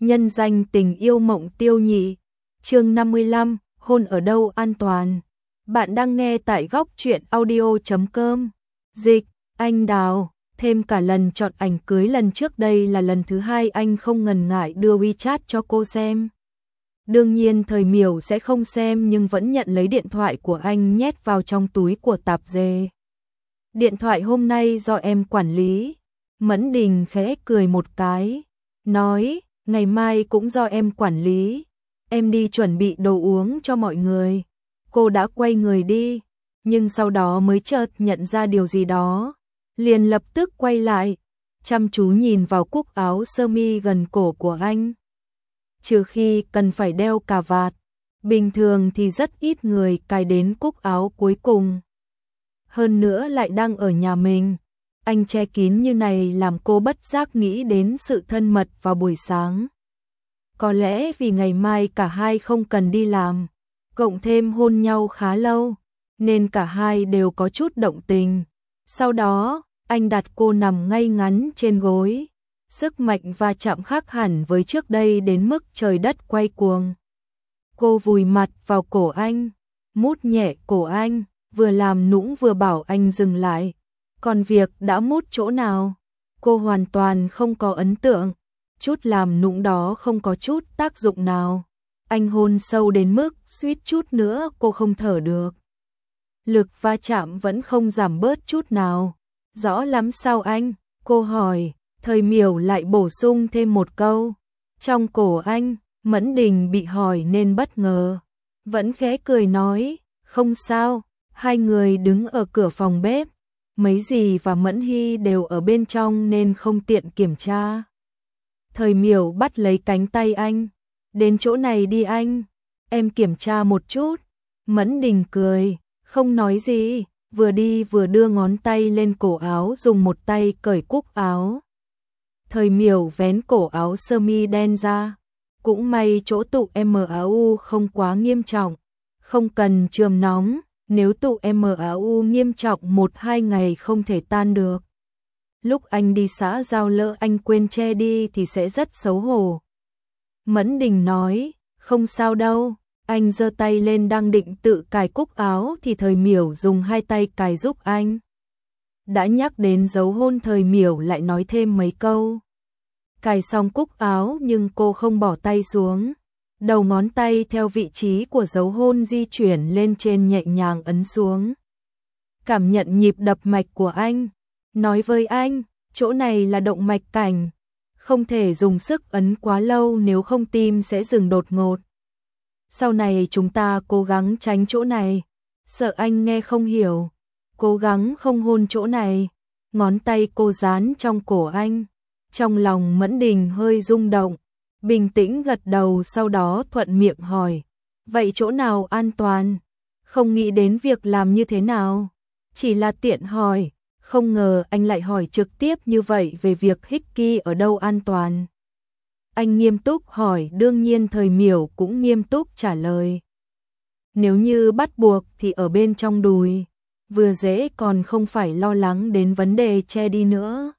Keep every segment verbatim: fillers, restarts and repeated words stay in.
Nhân danh tình yêu Mộng Tiêu Nhị. Chương năm mươi lăm, hôn ở đâu an toàn. Bạn đang nghe tại góc truyện audio chấm com. Dịch, anh Đào, thêm cả lần chọn ảnh cưới lần trước đây là lần thứ hai anh không ngần ngại đưa WeChat cho cô xem. Đương nhiên thời Miểu sẽ không xem nhưng vẫn nhận lấy điện thoại của anh nhét vào trong túi của tạp dề. Điện thoại hôm nay do em quản lý. Mẫn Đình khẽ cười một cái, nói, ngày mai cũng do em quản lý. Em đi chuẩn bị đồ uống cho mọi người. Cô đã quay người đi, nhưng sau đó mới chợt nhận ra điều gì đó. Liền lập tức quay lại, chăm chú nhìn vào cúc áo sơ mi gần cổ của anh. Trừ khi cần phải đeo cà vạt, bình thường thì rất ít người cài đến cúc áo cuối cùng. Hơn nữa lại đang ở nhà mình. Anh che kín như này làm cô bất giác nghĩ đến sự thân mật vào buổi sáng. Có lẽ vì ngày mai cả hai không cần đi làm, cộng thêm hôn nhau khá lâu, nên cả hai đều có chút động tình. Sau đó, anh đặt cô nằm ngay ngắn trên gối. Sức mạnh va chạm khác hẳn với trước đây đến mức trời đất quay cuồng. Cô vùi mặt vào cổ anh, mút nhẹ cổ anh, vừa làm nũng vừa bảo anh dừng lại. Còn việc đã mút chỗ nào, cô hoàn toàn không có ấn tượng. Chút làm nũng đó không có chút tác dụng nào. Anh hôn sâu đến mức suýt chút nữa cô không thở được. Lực va chạm vẫn không giảm bớt chút nào. Rõ lắm sao anh? Cô hỏi. Thời Miểu lại bổ sung thêm một câu. Trong cổ anh, Mẫn Đình bị hỏi nên bất ngờ. Vẫn khẽ cười nói, không sao. Hai người đứng ở cửa phòng bếp. Mấy dì và Mẫn Hy đều ở bên trong nên không tiện kiểm tra. Thời Miểu bắt lấy cánh tay anh. Đến chỗ này đi anh, em kiểm tra một chút. Mẫn Đình cười, không nói gì, vừa đi vừa đưa ngón tay lên cổ áo dùng một tay cởi cúc áo. Thời Miểu vén cổ áo sơ mi đen ra. Cũng may chỗ tụ em a u không quá nghiêm trọng, không cần chườm nóng. Nếu tụ em a u nghiêm trọng một hai ngày không thể tan được. Lúc anh đi xã giao lỡ anh quên che đi thì sẽ rất xấu hổ. Mẫn Đình nói, không sao đâu. Anh giơ tay lên đang định tự cài cúc áo thì Thời Miểu dùng hai tay cài giúp anh. Đã nhắc đến dấu hôn Thời Miểu lại nói thêm mấy câu. Cài xong cúc áo nhưng cô không bỏ tay xuống. Đầu ngón tay theo vị trí của dấu hôn di chuyển lên trên nhẹ nhàng ấn xuống. Cảm nhận nhịp đập mạch của anh. Nói với anh, chỗ này là động mạch cảnh. Không thể dùng sức ấn quá lâu nếu không tim sẽ dừng đột ngột. Sau này chúng ta cố gắng tránh chỗ này. Sợ anh nghe không hiểu. Cố gắng không hôn chỗ này. Ngón tay cô dán trong cổ anh. Trong lòng Mẫn Đình hơi rung động. Bình tĩnh gật đầu sau đó thuận miệng hỏi. Vậy chỗ nào an toàn? Không nghĩ đến việc làm như thế nào. Chỉ là tiện hỏi. Không ngờ anh lại hỏi trực tiếp như vậy về việc Hickey ở đâu an toàn. Anh nghiêm túc hỏi, đương nhiên Thời Miểu cũng nghiêm túc trả lời. Nếu như bắt buộc thì ở bên trong đùi. Vừa dễ còn không phải lo lắng đến vấn đề che đi nữa.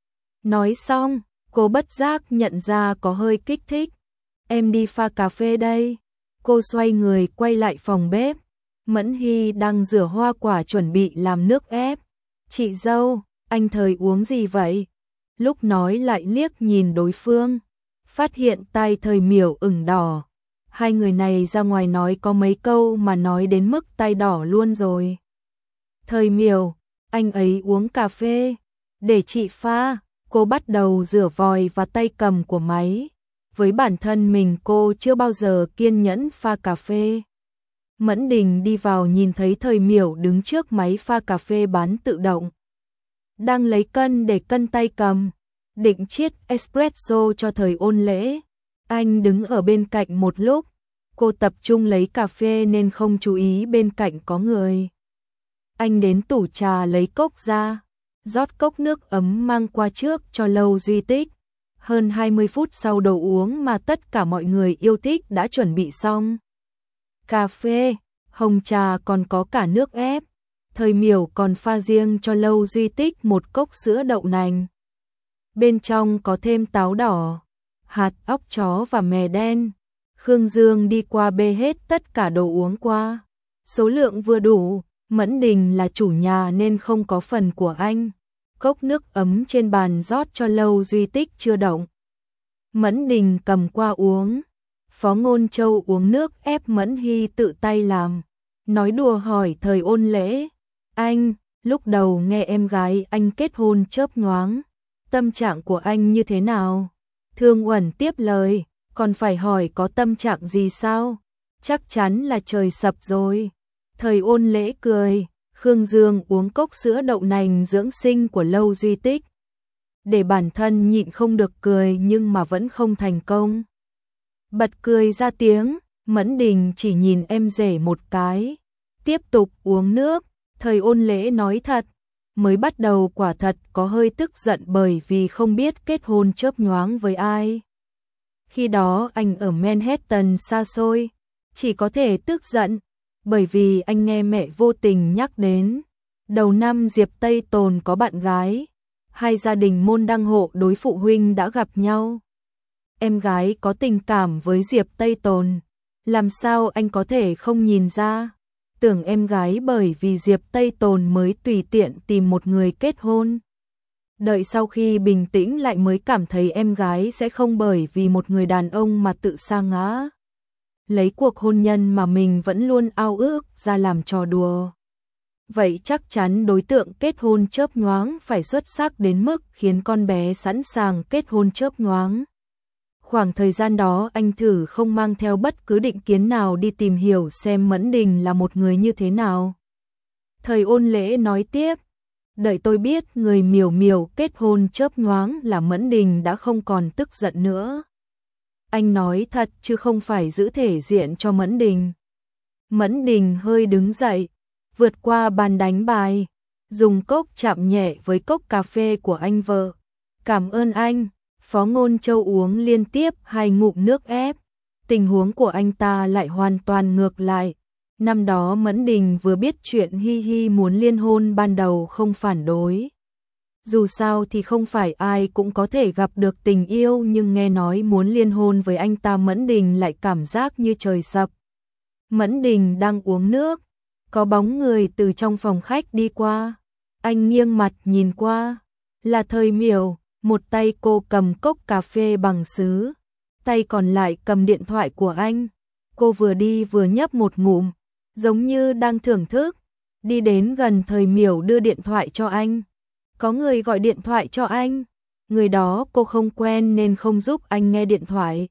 Nói xong, cô bất giác nhận ra có hơi kích thích. Em đi pha cà phê đây. Cô xoay người quay lại phòng bếp. Mẫn Hy đang rửa hoa quả chuẩn bị làm nước ép. Chị dâu, anh Thời uống gì vậy? Lúc nói lại liếc nhìn đối phương. Phát hiện tai Thời Miểu ửng đỏ. Hai người này ra ngoài nói có mấy câu mà nói đến mức tai đỏ luôn rồi. Thời Miểu, anh ấy uống cà phê. Để chị pha. Cô bắt đầu rửa vòi và tay cầm của máy. Với bản thân mình cô chưa bao giờ kiên nhẫn pha cà phê. Mẫn Đình đi vào nhìn thấy Thời Miểu đứng trước máy pha cà phê bán tự động. Đang lấy cân để cân tay cầm. Định chiết espresso cho Thời ôn lễ. Anh đứng ở bên cạnh một lúc. Cô tập trung lấy cà phê nên không chú ý bên cạnh có người. Anh đến tủ trà lấy cốc ra. Rót cốc nước ấm mang qua trước cho Lâu Duy Tích. Hơn hai mươi phút sau đồ uống mà tất cả mọi người yêu thích đã chuẩn bị xong. Cà phê, hồng trà còn có cả nước ép. Thời Miểu còn pha riêng cho Lâu Duy Tích một cốc sữa đậu nành. Bên trong có thêm táo đỏ. hạt óc chó và mè đen. Khương Dương đi qua bê hết tất cả đồ uống qua. Số lượng vừa đủ, Mẫn Đình là chủ nhà nên không có phần của anh. Cốc nước ấm trên bàn rót cho Lâu Duy Tích chưa động. Mẫn Đình cầm qua uống. Phó Ngôn Châu uống nước ép Mẫn Hy tự tay làm. Nói đùa hỏi Thời Ôn Lễ. Anh, lúc đầu nghe em gái anh kết hôn chớp nhoáng. Tâm trạng của anh như thế nào? Thương Uẩn tiếp lời. Còn phải hỏi có tâm trạng gì sao? Chắc chắn là trời sập rồi. Thời Ôn Lễ cười. Khương Dương uống cốc sữa đậu nành dưỡng sinh của Lâu Duy Tích. Để bản thân nhịn không được cười nhưng mà vẫn không thành công. Bật cười ra tiếng, Mẫn Đình chỉ nhìn em rể một cái. Tiếp tục uống nước, Thời Ôn Lễ nói thật. Mới bắt đầu quả thật có hơi tức giận bởi vì không biết kết hôn chớp nhoáng với ai. Khi đó anh ở Manhattan xa xôi, chỉ có thể tức giận. Bởi vì anh nghe mẹ vô tình nhắc đến. Đầu năm Diệp Tây Tồn có bạn gái. Hai gia đình môn đăng hộ đối phụ huynh đã gặp nhau. Em gái có tình cảm với Diệp Tây Tồn. Làm sao anh có thể không nhìn ra? Tưởng em gái bởi vì Diệp Tây Tồn mới tùy tiện tìm một người kết hôn. Đợi sau khi bình tĩnh lại mới cảm thấy em gái sẽ không bởi vì một người đàn ông mà tự sa ngã. Lấy cuộc hôn nhân mà mình vẫn luôn ao ước ra làm trò đùa. Vậy chắc chắn đối tượng kết hôn chớp nhoáng phải xuất sắc đến mức khiến con bé sẵn sàng kết hôn chớp nhoáng. Khoảng thời gian đó anh thử không mang theo bất cứ định kiến nào đi tìm hiểu xem Mẫn Đình là một người như thế nào. Thời Ôn Lễ nói tiếp, đợi tôi biết người miểu miểu kết hôn chớp nhoáng là Mẫn Đình đã không còn tức giận nữa. Anh nói thật chứ không phải giữ thể diện cho Mẫn Đình. Mẫn Đình hơi đứng dậy, vượt qua bàn đánh bài, dùng cốc chạm nhẹ với cốc cà phê của anh vợ. Cảm ơn anh. Phó Ngôn Châu uống liên tiếp hai ngụm nước ép. Tình huống của anh ta lại hoàn toàn ngược lại. Năm đó Mẫn Đình vừa biết chuyện Hi Hi muốn liên hôn ban đầu không phản đối. Dù sao thì không phải ai cũng có thể gặp được tình yêu, nhưng nghe nói muốn liên hôn với anh ta Mẫn Đình lại cảm giác như trời sập. Mẫn Đình đang uống nước, có bóng người từ trong phòng khách đi qua. Anh nghiêng mặt nhìn qua, là Thời Miểu, một tay cô cầm cốc cà phê bằng sứ, tay còn lại cầm điện thoại của anh. Cô vừa đi vừa nhấp một ngụm, giống như đang thưởng thức. Đi đến gần Thời Miểu đưa điện thoại cho anh. Có người gọi điện thoại cho anh. Người đó cô không quen nên không giúp anh nghe điện thoại.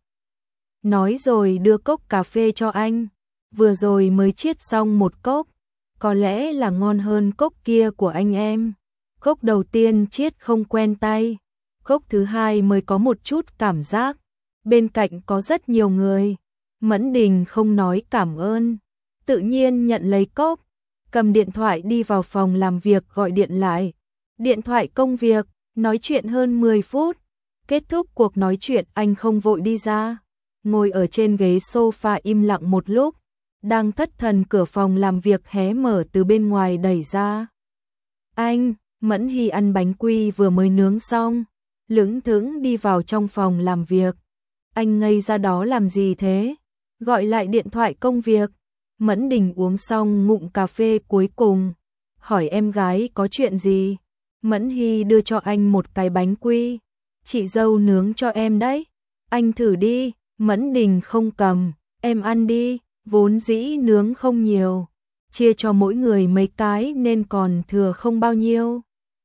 Nói rồi đưa cốc cà phê cho anh. Vừa rồi mới chiết xong một cốc. Có lẽ là ngon hơn cốc kia của anh em. Cốc đầu tiên chiết không quen tay. Cốc thứ hai mới có một chút cảm giác. Bên cạnh có rất nhiều người. Mẫn Đình không nói cảm ơn. Tự nhiên nhận lấy cốc. Cầm điện thoại đi vào phòng làm việc gọi điện lại. Điện thoại công việc, nói chuyện hơn mười phút. Kết thúc cuộc nói chuyện anh không vội đi ra. Ngồi ở trên ghế sofa im lặng một lúc. Đang thất thần cửa phòng làm việc hé mở từ bên ngoài đẩy ra. Anh, Mẫn Hy ăn bánh quy vừa mới nướng xong. Lững thững đi vào trong phòng làm việc. Anh ngây ra đó làm gì thế? Gọi lại điện thoại công việc. Mẫn Đình uống xong ngụm cà phê cuối cùng. Hỏi em gái có chuyện gì? Mẫn Hy đưa cho anh một cái bánh quy. Chị dâu nướng cho em đấy. Anh thử đi. Mẫn Đình không cầm. Em ăn đi. Vốn dĩ nướng không nhiều. Chia cho mỗi người mấy cái nên còn thừa không bao nhiêu.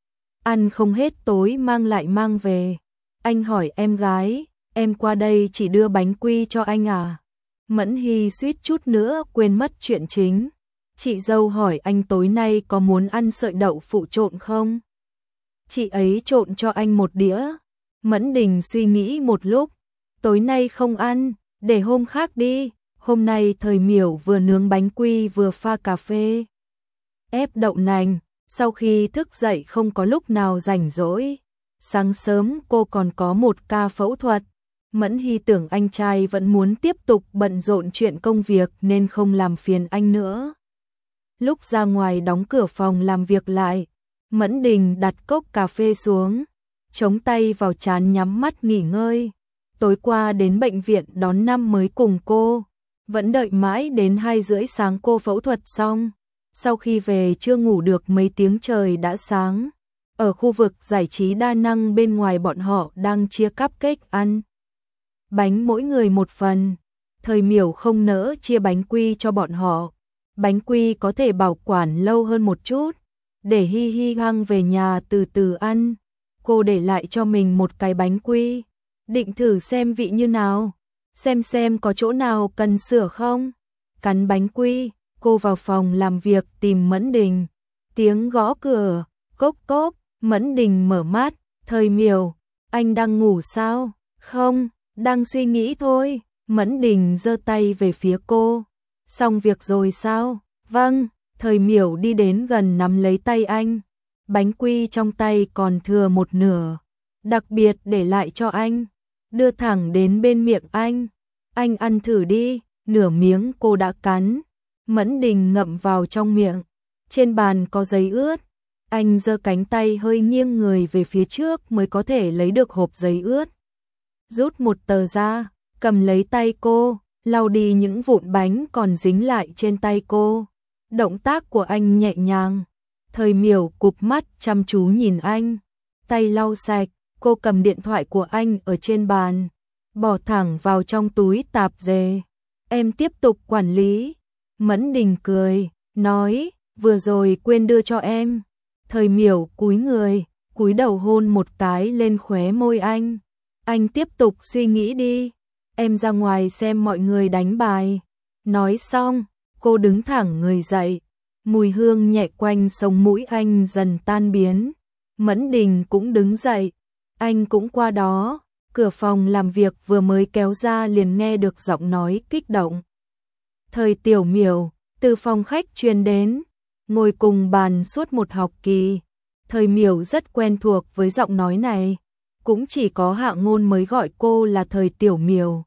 Ăn không hết tối mang lại mang về. Anh hỏi em gái. Em qua đây chỉ đưa bánh quy cho anh à? Mẫn Hy suýt chút nữa quên mất chuyện chính. Chị dâu hỏi anh tối nay có muốn ăn sợi đậu phụ trộn không? Chị ấy trộn cho anh một đĩa. Mẫn Đình suy nghĩ một lúc. Tối nay không ăn, để hôm khác đi. Hôm nay Thời Miểu vừa nướng bánh quy vừa pha cà phê. Ép đậu nành, sau khi thức dậy không có lúc nào rảnh rỗi. Sáng sớm cô còn có một ca phẫu thuật. Mẫn Hy tưởng anh trai vẫn muốn tiếp tục bận rộn chuyện công việc nên không làm phiền anh nữa. Lúc ra ngoài đóng cửa phòng làm việc lại, Mẫn Đình đặt cốc cà phê xuống, chống tay vào trán nhắm mắt nghỉ ngơi. tối qua đến bệnh viện đón năm mới cùng cô, vẫn đợi mãi đến hai rưỡi sáng cô phẫu thuật xong. Sau khi về chưa ngủ được mấy tiếng trời đã sáng. Ở khu vực giải trí đa năng bên ngoài bọn họ đang chia cupcake ăn. Bánh mỗi người một phần. Thời Miểu không nỡ chia bánh quy cho bọn họ. Bánh quy có thể bảo quản lâu hơn một chút. Để Hi Hi hăng về nhà từ từ ăn. Cô để lại cho mình một cái bánh quy. Định thử xem vị như nào. Xem xem có chỗ nào cần sửa không. Cắn bánh quy, cô vào phòng làm việc tìm Mẫn Đình. Tiếng gõ cửa, cốc cốc, Mẫn Đình mở mắt. Thời Miểu, anh đang ngủ sao? Không, đang suy nghĩ thôi. Mẫn Đình giơ tay về phía cô. Xong việc rồi sao? Vâng. Thời Miểu đi đến gần nắm lấy tay anh. Bánh quy trong tay còn thừa một nửa. Đặc biệt để lại cho anh. Đưa thẳng đến bên miệng anh. Anh ăn thử đi. Nửa miếng cô đã cắn. Mẫn Đình ngậm vào trong miệng. Trên bàn có giấy ướt. Anh giơ cánh tay hơi nghiêng người về phía trước mới có thể lấy được hộp giấy ướt. Rút một tờ ra, cầm lấy tay cô, lau đi những vụn bánh còn dính lại trên tay cô. Động tác của anh nhẹ nhàng. Thời Miểu cụp mắt chăm chú nhìn anh. Tay lau sạch, cô cầm điện thoại của anh ở trên bàn, bỏ thẳng vào trong túi tạp dề. Em tiếp tục quản lý. Mẫn Đình cười, nói, vừa rồi quên đưa cho em. Thời Miểu cúi người, cúi đầu hôn một cái lên khóe môi anh. Anh tiếp tục suy nghĩ đi. Em ra ngoài xem mọi người đánh bài. Nói xong, cô đứng thẳng người dậy. Mùi hương nhẹ quanh sống mũi anh dần tan biến. Mẫn Đình cũng đứng dậy. Anh cũng qua đó. Cửa phòng làm việc vừa mới kéo ra liền nghe được giọng nói kích động. Thời Tiểu Miểu, từ phòng khách truyền đến. Ngồi cùng bàn suốt một học kỳ. Thời Miểu rất quen thuộc với giọng nói này. Cũng chỉ có Hạ Ngôn mới gọi cô là Thời Tiểu Miểu.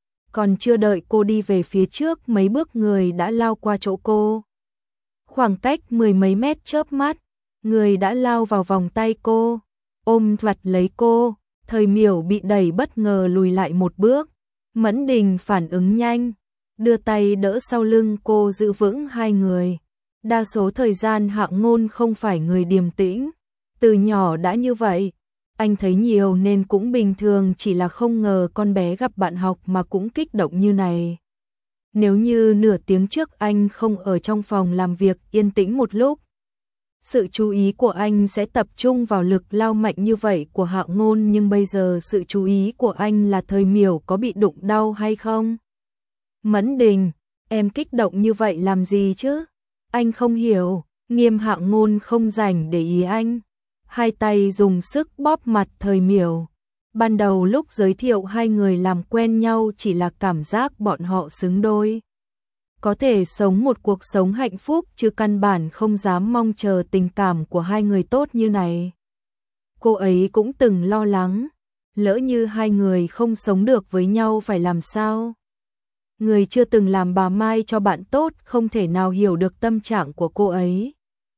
Còn chưa đợi cô đi về phía trước mấy bước người đã lao qua chỗ cô. Khoảng cách mười mấy mét chớp mắt, người đã lao vào vòng tay cô, ôm vặt lấy cô. Thời Miểu bị đẩy bất ngờ lùi lại một bước. Mẫn Đình phản ứng nhanh, đưa tay đỡ sau lưng cô giữ vững hai người. Đa số thời gian Hạ Ngôn không phải người điềm tĩnh, từ nhỏ đã như vậy. Anh thấy nhiều nên cũng bình thường, chỉ là không ngờ con bé gặp bạn học mà cũng kích động như này. Nếu như nửa tiếng trước anh không ở trong phòng làm việc yên tĩnh một lúc, sự chú ý của anh sẽ tập trung vào lực lao mạnh như vậy của Hạ Ngôn, nhưng bây giờ sự chú ý của anh là Thời Miểu có bị đụng đau hay không. Mẫn Đình, em kích động như vậy làm gì chứ? Anh không hiểu. Nghiêm Hạ Ngôn không rảnh để ý anh. Hai tay dùng sức bóp mặt Thời Miểu. Ban đầu lúc giới thiệu hai người làm quen nhau chỉ là cảm giác bọn họ xứng đôi. Có thể sống một cuộc sống hạnh phúc chứ căn bản không dám mong chờ tình cảm của hai người tốt như này. Cô ấy cũng từng lo lắng, lỡ như hai người không sống được với nhau phải làm sao? Người chưa từng làm bà Mai cho bạn tốt không thể nào hiểu được tâm trạng của cô ấy.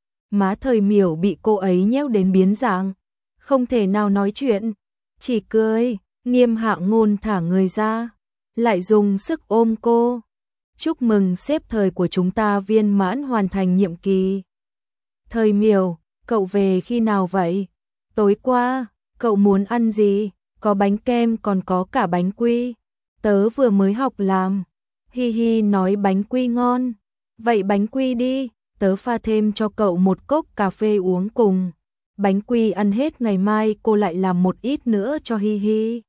Má Thời Miểu bị cô ấy nhéo đến biến dạng, không thể nào nói chuyện, chỉ cười. Nghiêm Hạ Ngôn thả người ra, lại dùng sức ôm cô. Chúc mừng xếp thời của chúng ta viên mãn hoàn thành nhiệm kỳ. Thời Miểu, cậu về khi nào vậy? Tối qua, cậu muốn ăn gì? Có bánh kem còn có cả bánh quy. Tớ vừa mới học làm. Hi Hi nói bánh quy ngon. Vậy bánh quy đi, tớ pha thêm cho cậu một cốc cà phê uống cùng. Bánh quy ăn hết ngày mai cô lại làm một ít nữa cho Hi Hi.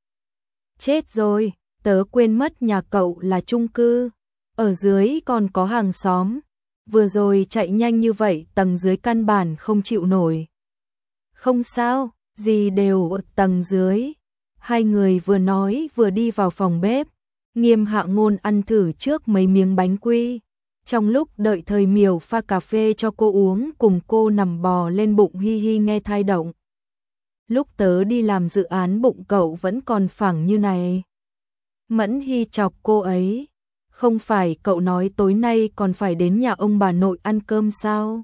Chết rồi, tớ quên mất nhà cậu là chung cư. Ở dưới còn có hàng xóm. Vừa rồi chạy nhanh như vậy tầng dưới căn bản không chịu nổi. Không sao, gì đều ở tầng dưới. Hai người vừa nói vừa đi vào phòng bếp. Nghiêm Hạ Ngôn ăn thử trước mấy miếng bánh quy. Trong lúc đợi Thời Miểu pha cà phê cho cô uống cùng cô nằm bò lên bụng Hi Hi nghe thai động. Lúc tớ đi làm dự án bụng cậu vẫn còn phẳng như này. Mẫn Hi chọc cô ấy. Không phải cậu nói tối nay còn phải đến nhà ông bà nội ăn cơm sao?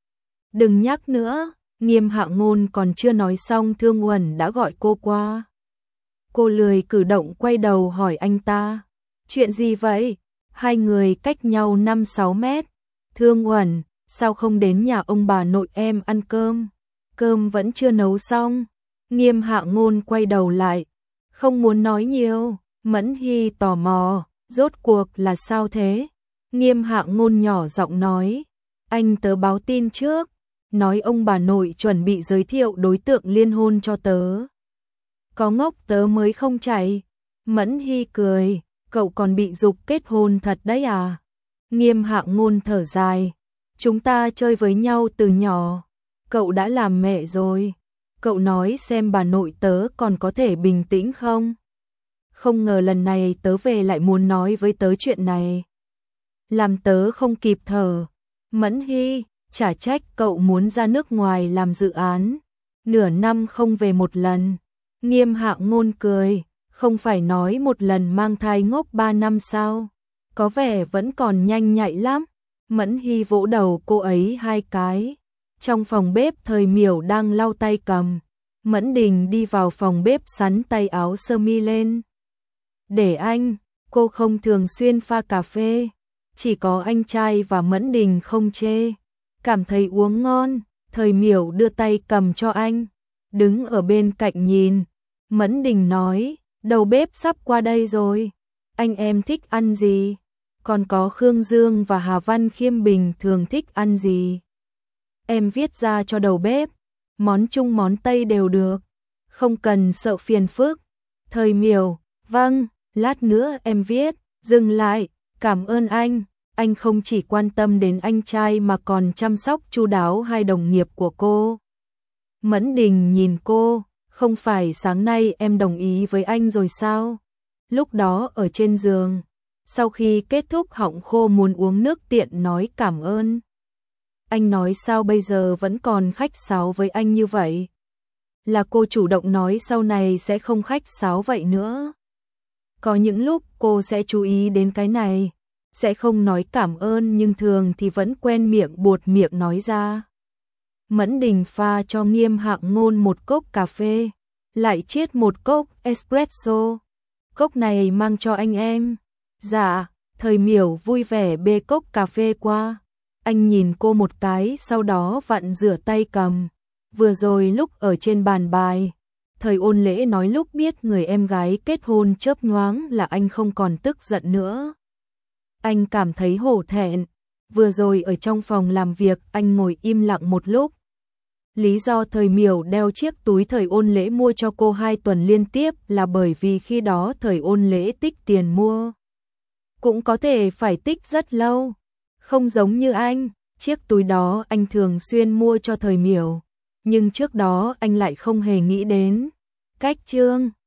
Đừng nhắc nữa. Nghiêm Hạ Ngôn còn chưa nói xong Thương Uẩn đã gọi cô qua. Cô lười cử động quay đầu hỏi anh ta. Chuyện gì vậy? Hai người cách nhau năm sáu mét. Thương Uẩn, sao không đến nhà ông bà nội em ăn cơm? Cơm vẫn chưa nấu xong. Nghiêm Hạ Ngôn quay đầu lại. Không muốn nói nhiều. Mẫn Hy tò mò. Rốt cuộc là sao thế? Nghiêm Hạ Ngôn nhỏ giọng nói. Anh tớ báo tin trước. Nói ông bà nội chuẩn bị giới thiệu đối tượng liên hôn cho tớ. Có ngốc tớ mới không chạy. Mẫn Hy cười. Cậu còn bị giục kết hôn thật đấy à? Nghiêm Hạ Ngôn thở dài. Chúng ta chơi với nhau từ nhỏ. Cậu đã làm mẹ rồi. Cậu nói xem bà nội tớ còn có thể bình tĩnh không? Không ngờ lần này tớ về lại muốn nói với tớ chuyện này. Làm tớ không kịp thở. Mẫn Hy, chả trách cậu muốn ra nước ngoài làm dự án. Nửa năm không về một lần. Nghiêm Hạ Ngôn cười. Không phải nói một lần mang thai ngốc ba năm sao? Có vẻ vẫn còn nhanh nhạy lắm. Mẫn Hy vỗ đầu cô ấy hai cái. Trong phòng bếp Thời Miểu đang lau tay cầm. Mẫn Đình đi vào phòng bếp sắn tay áo sơ mi lên. Để anh, cô không thường xuyên pha cà phê. Chỉ có anh trai và Mẫn Đình không chê. Cảm thấy uống ngon, Thời Miểu đưa tay cầm cho anh. Đứng ở bên cạnh nhìn. Mẫn Đình nói, đầu bếp sắp qua đây rồi. Anh em thích ăn gì? Còn có Khương Dương và Hà Văn Khiêm bình thường thích ăn gì? Em viết ra cho đầu bếp. Món Trung món Tây đều được. Không cần sợ phiền phức. Thời Miểu, vâng, lát nữa em viết. Dừng lại, cảm ơn anh. Anh không chỉ quan tâm đến anh trai mà còn chăm sóc chu đáo hai đồng nghiệp của cô. Mẫn Đình nhìn cô, không phải sáng nay em đồng ý với anh rồi sao? Lúc đó ở trên giường, sau khi kết thúc họng khô muốn uống nước tiện nói cảm ơn. Anh nói sao bây giờ vẫn còn khách sáo với anh như vậy? Là cô chủ động nói sau này sẽ không khách sáo vậy nữa. Có những lúc cô sẽ chú ý đến cái này, sẽ không nói cảm ơn nhưng thường thì vẫn quen miệng buột miệng nói ra. Mẫn Đình pha cho Nghiêm Hạ Ngôn một cốc cà phê, lại chiết một cốc espresso. Cốc này mang cho anh em. Dạ, Thời Miểu vui vẻ bê cốc cà phê qua. Anh nhìn cô một cái sau đó vặn rửa tay cầm. Vừa rồi lúc ở trên bàn bài, Thời Ôn Lễ nói lúc biết người em gái kết hôn chớp nhoáng là anh không còn tức giận nữa. Anh cảm thấy hổ thẹn. Vừa rồi ở trong phòng làm việc anh ngồi im lặng một lúc. Lý do Thời Miểu đeo chiếc túi Thời Ôn Lễ mua cho cô hai tuần liên tiếp là bởi vì khi đó Thời Ôn Lễ tích tiền mua. Cũng có thể phải tích rất lâu. Không giống như anh, chiếc túi đó anh thường xuyên mua cho Thời Miểu. Nhưng trước đó anh lại không hề nghĩ đến cách trương.